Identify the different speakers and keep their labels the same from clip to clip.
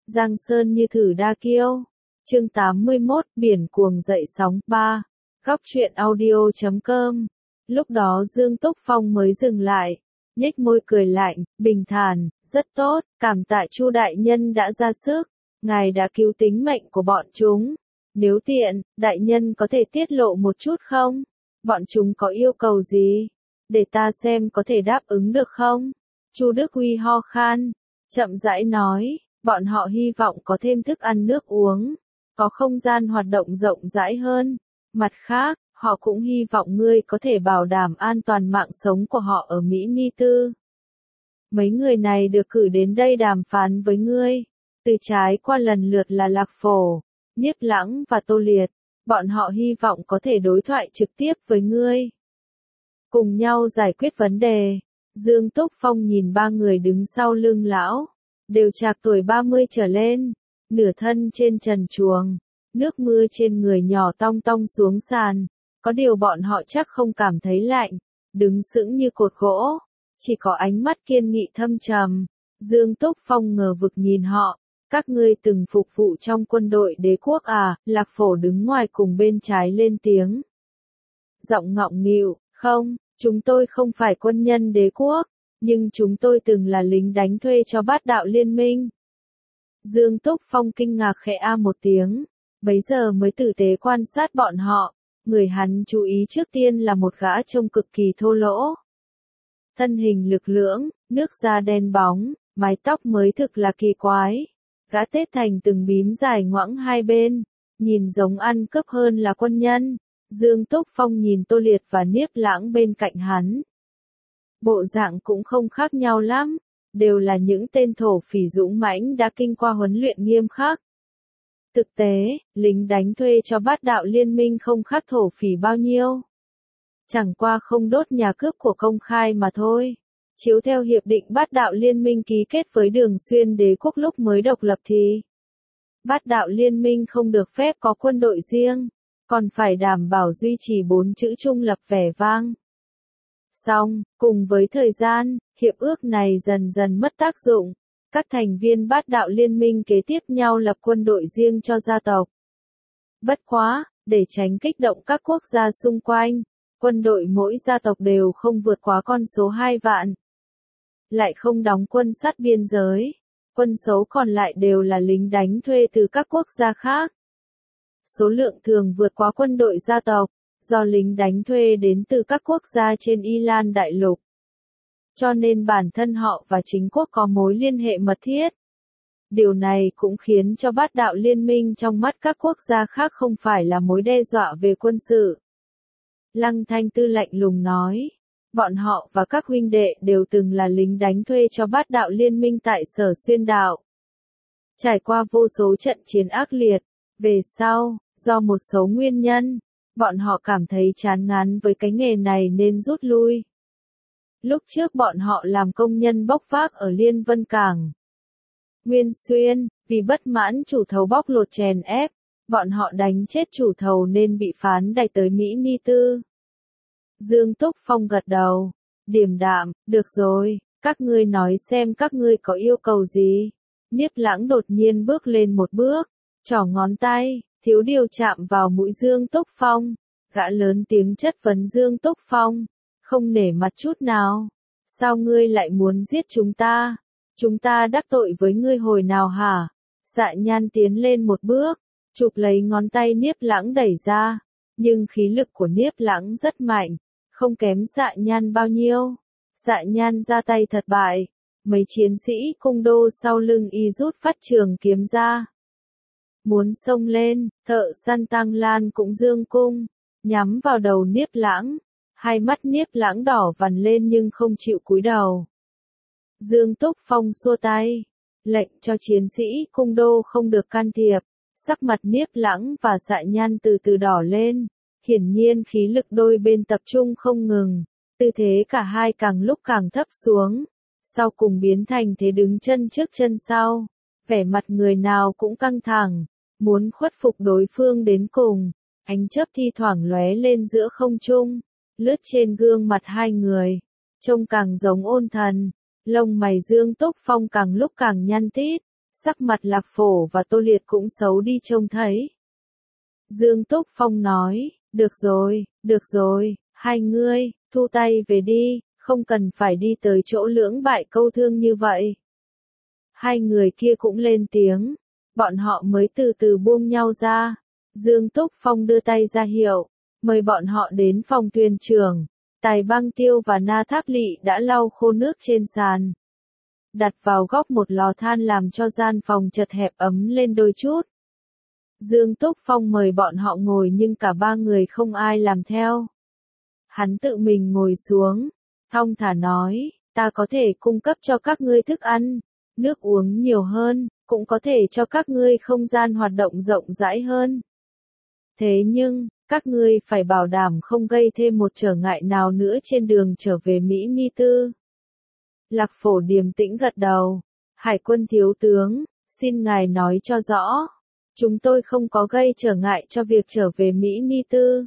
Speaker 1: Giang sơn như thử đa kiêu. Chương 81, biển cuồng dậy sóng 3. Góc truyện audio.com. Lúc đó Dương Túc Phong mới dừng lại, nhếch môi cười lạnh, bình thản, rất tốt, cảm tạ Chu đại nhân đã ra sức, ngài đã cứu tính mệnh của bọn chúng. Nếu tiện, đại nhân có thể tiết lộ một chút không? Bọn chúng có yêu cầu gì? Để ta xem có thể đáp ứng được không? Chu Đức Huy ho khan, chậm rãi nói, bọn họ hy vọng có thêm thức ăn nước uống, có không gian hoạt động rộng rãi hơn. Mặt khác, họ cũng hy vọng ngươi có thể bảo đảm an toàn mạng sống của họ ở Mỹ Ni Tư. Mấy người này được cử đến đây đàm phán với ngươi, từ trái qua lần lượt là Lạc Phổ, Niếp Lãng và Tô Liệt. Bọn họ hy vọng có thể đối thoại trực tiếp với ngươi, cùng nhau giải quyết vấn đề. Dương Túc Phong nhìn ba người đứng sau lưng lão, đều trạc tuổi 30 trở lên, nửa thân trên trần truồng, nước mưa trên người nhỏ tong tong xuống sàn. Có điều bọn họ chắc không cảm thấy lạnh, đứng sững như cột gỗ, chỉ có ánh mắt kiên nghị thâm trầm. Dương Túc Phong ngờ vực nhìn họ, các ngươi từng phục vụ trong quân đội đế quốc à? Lạc Phổ đứng ngoài cùng bên trái lên tiếng. Giọng ngọng nghịu, không, chúng tôi không phải quân nhân đế quốc, nhưng chúng tôi từng là lính đánh thuê cho Bát Đạo Liên minh. Dương Túc Phong kinh ngạc khẽ a một tiếng, bấy giờ mới tử tế quan sát bọn họ. Người hắn chú ý trước tiên là một gã trông cực kỳ thô lỗ. Thân hình lực lưỡng, nước da đen bóng, mái tóc mới thực là kỳ quái. Gã tết thành từng bím dài ngoãng hai bên, nhìn giống ăn cướp hơn là quân nhân. Dương Túc Phong nhìn Tô Liệt và Niếp Lãng bên cạnh hắn. Bộ dạng cũng không khác nhau lắm, đều là những tên thổ phỉ dũng mãnh đã kinh qua huấn luyện nghiêm khắc. Thực tế, lính đánh thuê cho Bát Đạo Liên minh không khác thổ phỉ bao nhiêu. Chẳng qua không đốt nhà cướp của công khai mà thôi. Chiếu theo hiệp định Bát Đạo Liên minh ký kết với Đường Xuyên đế quốc lúc mới độc lập thì Bát Đạo Liên minh không được phép có quân đội riêng, còn phải đảm bảo duy trì 4 chữ trung lập vẻ vang. Song, cùng với thời gian, hiệp ước này dần dần mất tác dụng. Các thành viên Bát Đạo Liên minh kế tiếp nhau lập quân đội riêng cho gia tộc. Bất quá, để tránh kích động các quốc gia xung quanh, quân đội mỗi gia tộc đều không vượt quá con số 2 vạn. Lại không đóng quân sát biên giới, quân số còn lại đều là lính đánh thuê từ các quốc gia khác. Số lượng thường vượt quá quân đội gia tộc, do lính đánh thuê đến từ các quốc gia trên Y Lan Đại Lục. Cho nên bản thân họ và chính quốc có mối liên hệ mật thiết. Điều này cũng khiến cho Bát Đạo Liên minh trong mắt các quốc gia khác không phải là mối đe dọa về quân sự. Lăng Thanh Tư lạnh lùng nói, bọn họ và các huynh đệ đều từng là lính đánh thuê cho Bát Đạo Liên minh tại Sở Xuyên Đạo. Trải qua vô số trận chiến ác liệt, về sau, do một số nguyên nhân, bọn họ cảm thấy chán ngán với cái nghề này nên rút lui. Lúc trước bọn họ làm công nhân bốc vác ở Liên Vân Cảng Nguyên Xuyên, vì bất mãn chủ thầu bóc lột chèn ép, bọn họ đánh chết chủ thầu nên bị phán đày tới Mỹ Ni Tư. Dương Túc Phong gật đầu, điềm đạm, được rồi, các ngươi nói xem các ngươi có yêu cầu gì. Niếp Lãng đột nhiên bước lên một bước, trỏ ngón tay, thiếu điều chạm vào mũi Dương Túc Phong. Gã lớn tiếng chất vấn Dương Túc Phong, không nể mặt chút nào. Sao ngươi lại muốn giết chúng ta? Chúng ta đắc tội với ngươi hồi nào hả? Dạ Nhan tiến lên một bước, chụp lấy ngón tay Niếp Lãng đẩy ra. Nhưng khí lực của Niếp Lãng rất mạnh, không kém Dạ Nhan bao nhiêu. Dạ Nhan ra tay thật bại. Mấy chiến sĩ cung đô sau lưng y rút phát trường kiếm ra. Muốn xông lên, thợ săn Tăng Lan cũng dương cung, nhắm vào đầu Niếp Lãng. Hai mắt Niếp Lãng đỏ vằn lên nhưng không chịu cúi đầu. Dương Túc Phong xua tay, lệnh cho chiến sĩ cung đô không được can thiệp. Sắc mặt Niếp Lãng và Dạ Nhan từ từ đỏ lên, hiển nhiên khí lực đôi bên tập trung không ngừng, tư thế cả hai càng lúc càng thấp xuống, sau cùng biến thành thế đứng chân trước chân sau, vẻ mặt người nào cũng căng thẳng, muốn khuất phục đối phương đến cùng. Ánh chớp thi thoảng lóe lên giữa không trung, lướt trên gương mặt hai người, trông càng giống ôn thần. Lông mày Dương Túc Phong càng lúc càng nhăn tít, Sắc mặt Lạc Phổ và Tô Liệt cũng xấu đi trông thấy. Dương Túc Phong nói, được rồi, hai ngươi, thu tay về đi, không cần phải đi tới chỗ lưỡng bại câu thương như vậy. Hai người kia cũng lên tiếng, bọn họ mới từ từ buông nhau ra. Dương Túc Phong đưa tay ra hiệu, mời bọn họ đến phòng thuyền trưởng. Tài Băng Tiêu và Na Tháp Lỵ đã lau khô nước trên sàn, đặt vào góc một lò than làm cho gian phòng chật hẹp ấm lên đôi chút. Dương Túc Phong mời bọn họ ngồi nhưng cả ba người không ai làm theo. Hắn tự mình ngồi xuống, thong thả nói, ta có thể cung cấp cho các ngươi thức ăn, nước uống nhiều hơn, cũng có thể cho các ngươi không gian hoạt động rộng rãi hơn. Thế nhưng, các ngươi phải bảo đảm không gây thêm một trở ngại nào nữa trên đường trở về Mỹ Ni Tư. Lạc Phổ điềm tĩnh gật đầu. Hải quân thiếu tướng, xin ngài nói cho rõ. Chúng tôi không có gây trở ngại cho việc trở về Mỹ Ni Tư.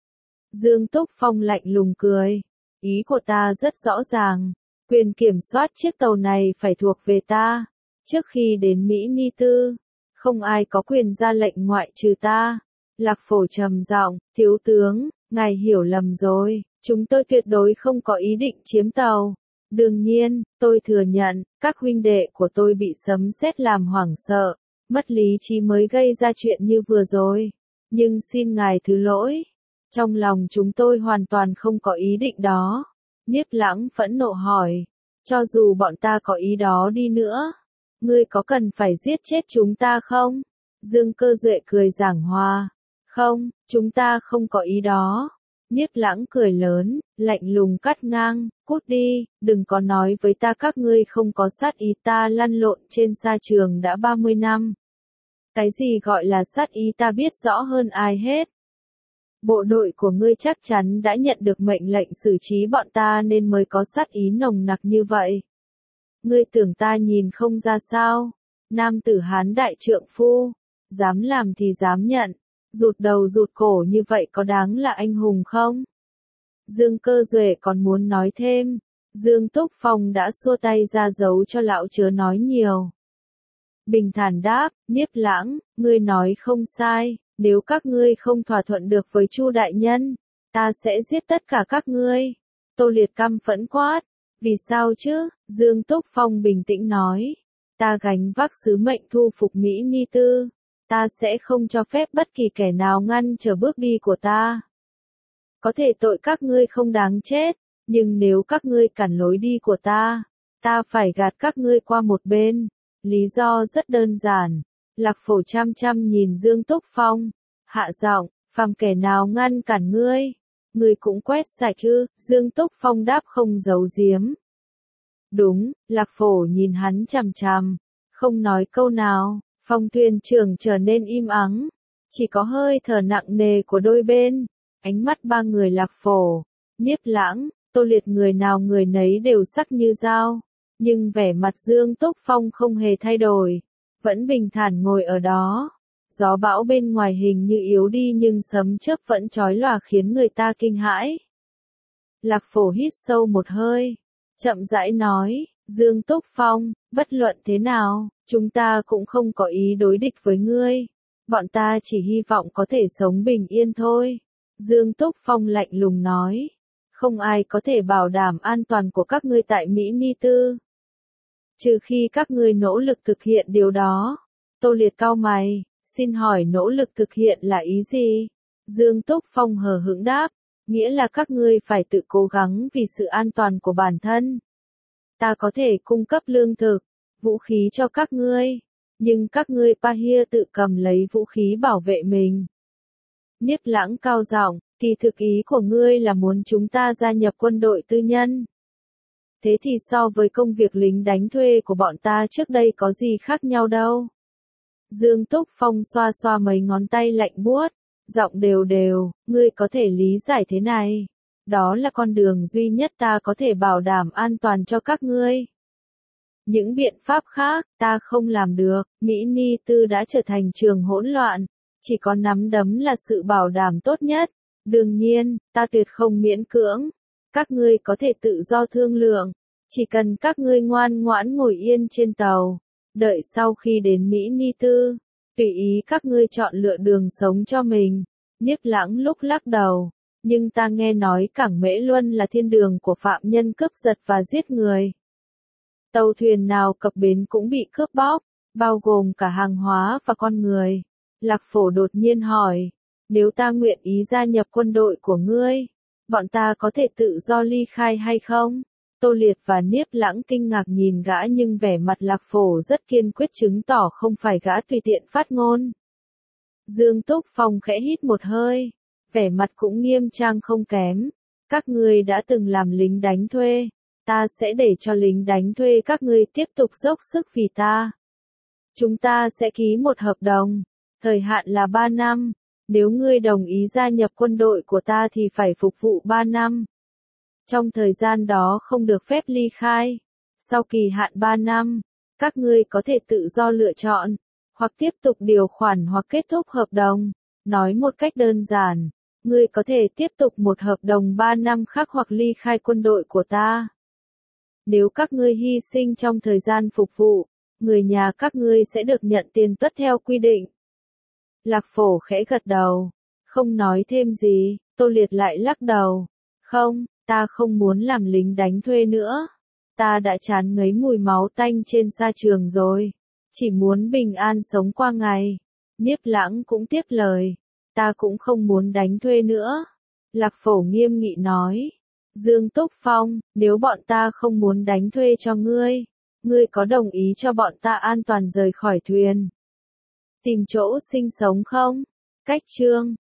Speaker 1: Dương Túc Phong lạnh lùng cười. Ý của ta rất rõ ràng. Quyền kiểm soát chiếc tàu này phải thuộc về ta. Trước khi đến Mỹ Ni Tư, không ai có quyền ra lệnh ngoại trừ ta. Lạc Phổ trầm giọng, thiếu tướng, ngài hiểu lầm rồi. Chúng tôi tuyệt đối không có ý định chiếm tàu. Đương nhiên, tôi thừa nhận, các huynh đệ của tôi bị sấm sét làm hoảng sợ, mất lý trí mới gây ra chuyện như vừa rồi. Nhưng xin ngài thứ lỗi. Trong lòng chúng tôi hoàn toàn không có ý định đó. Niếp Lãng phẫn nộ hỏi. Cho dù bọn ta có ý đó đi nữa, ngươi có cần phải giết chết chúng ta không? Dương Cơ Duệ cười giảng hòa. Không, chúng ta không có ý đó. Niếp Lãng cười lớn, lạnh lùng cắt ngang, cút đi, đừng có nói với ta các ngươi không có sát ý, ta lăn lộn trên sa trường đã 30 năm. Cái gì gọi là sát ý ta biết rõ hơn ai hết. Bộ đội của ngươi chắc chắn đã nhận được mệnh lệnh xử trí bọn ta nên mới có sát ý nồng nặc như vậy. Ngươi tưởng ta nhìn không ra sao? Nam tử Hán đại trượng phu, dám làm thì dám nhận. Rụt đầu rụt cổ như vậy có đáng là anh hùng không? Dương Cơ Duệ còn muốn nói thêm. Dương Túc Phong đã xua tay ra dấu cho lão chớ nói nhiều. Bình thản đáp, Niếp Lãng, ngươi nói không sai, nếu các ngươi không thỏa thuận được với Chu đại nhân, ta sẽ giết tất cả các ngươi. Tô Liệt căm phẫn quát, vì sao chứ? Dương Túc Phong bình tĩnh nói, ta gánh vác sứ mệnh thu phục Mỹ Ni Tư. Ta sẽ không cho phép bất kỳ kẻ nào ngăn trở bước đi của ta. Có thể tội các ngươi không đáng chết, nhưng nếu các ngươi cản lối đi của ta phải gạt các ngươi qua một bên. Lý do rất đơn giản. Lạc Phổ chăm chăm nhìn Dương Túc Phong, hạ giọng, phàm kẻ nào ngăn cản ngươi, ngươi cũng quét sạch ư? Dương Túc Phong đáp không giấu giếm. Đúng, Lạc Phổ nhìn hắn chằm chằm, không nói câu nào. Phòng thuyền trưởng trở nên im ắng, chỉ có hơi thở nặng nề của đôi bên. Ánh mắt ba người Lạc Phổ, Niếp Lãng, Tô Liệt người nào người nấy đều sắc như dao, nhưng vẻ mặt Dương Túc Phong không hề thay đổi, vẫn bình thản ngồi ở đó. Gió bão bên ngoài hình như yếu đi nhưng sấm chớp vẫn chói lòa khiến người ta kinh hãi. Lạc Phổ hít sâu một hơi, chậm rãi nói, Dương Túc Phong, bất luận thế nào, chúng ta cũng không có ý đối địch với ngươi. Bọn ta chỉ hy vọng có thể sống bình yên thôi. Dương Túc Phong lạnh lùng nói. Không ai có thể bảo đảm an toàn của các ngươi tại Mỹ Ni Tư. Trừ khi các ngươi nỗ lực thực hiện điều đó. Tô Liệt cau mày, xin hỏi nỗ lực thực hiện là ý gì? Dương Túc Phong hờ hững đáp, nghĩa là các ngươi phải tự cố gắng vì sự an toàn của bản thân. Ta có thể cung cấp lương thực, vũ khí cho các ngươi, nhưng các ngươi Pahia tự cầm lấy vũ khí bảo vệ mình. Niếp Lãng cao giọng, kỳ thực ý của ngươi là muốn chúng ta gia nhập quân đội tư nhân. Thế thì so với công việc lính đánh thuê của bọn ta trước đây có gì khác nhau đâu. Dương Túc Phong xoa xoa mấy ngón tay lạnh buốt, giọng đều đều, ngươi có thể lý giải thế này. Đó là con đường duy nhất ta có thể bảo đảm an toàn cho các ngươi. Những biện pháp khác, ta không làm được. Mỹ Ni Tư đã trở thành trường hỗn loạn. Chỉ có nắm đấm là sự bảo đảm tốt nhất. Đương nhiên, ta tuyệt không miễn cưỡng. Các ngươi có thể tự do thương lượng. Chỉ cần các ngươi ngoan ngoãn ngồi yên trên tàu. Đợi sau khi đến Mỹ Ni Tư, tùy ý các ngươi chọn lựa đường sống cho mình. Niếp Lãng lúc lắc đầu, nhưng ta nghe nói Cảng Mễ Luân là thiên đường của phạm nhân cướp giật và giết người. Tàu thuyền nào cập bến cũng bị cướp bóc, bao gồm cả hàng hóa và con người. Lạc Phổ đột nhiên hỏi, nếu ta nguyện ý gia nhập quân đội của ngươi, bọn ta có thể tự do ly khai hay không? Tô Liệt và Niếp Lãng kinh ngạc nhìn gã nhưng vẻ mặt Lạc Phổ rất kiên quyết chứng tỏ không phải gã tùy tiện phát ngôn. Dương Túc Phong khẽ hít một hơi, vẻ mặt cũng nghiêm trang không kém. Các ngươi đã từng làm lính đánh thuê, ta sẽ để cho lính đánh thuê các ngươi tiếp tục dốc sức vì ta. Chúng ta sẽ ký một hợp đồng, thời hạn là 3 năm, nếu ngươi đồng ý gia nhập quân đội của ta thì phải phục vụ 3 năm. Trong thời gian đó không được phép ly khai. Sau kỳ hạn 3 năm, các ngươi có thể tự do lựa chọn, hoặc tiếp tục điều khoản hoặc kết thúc hợp đồng. Nói một cách đơn giản, ngươi có thể tiếp tục một hợp đồng 3 năm khác hoặc ly khai quân đội của ta. Nếu các ngươi hy sinh trong thời gian phục vụ, người nhà các ngươi sẽ được nhận tiền tuất theo quy định. Lạc Phổ khẽ gật đầu, không nói thêm gì. Tô Liệt lại lắc đầu. Không, ta không muốn làm lính đánh thuê nữa. Ta đã chán ngấy mùi máu tanh trên sa trường rồi. Chỉ muốn bình an sống qua ngày. Niếp Lãng cũng tiếp lời. Ta cũng không muốn đánh thuê nữa. Lạc Phổ nghiêm nghị nói. Dương Túc Phong, nếu bọn ta không muốn đánh thuê cho ngươi, ngươi có đồng ý cho bọn ta an toàn rời khỏi thuyền? Tìm chỗ sinh sống không? Cách chương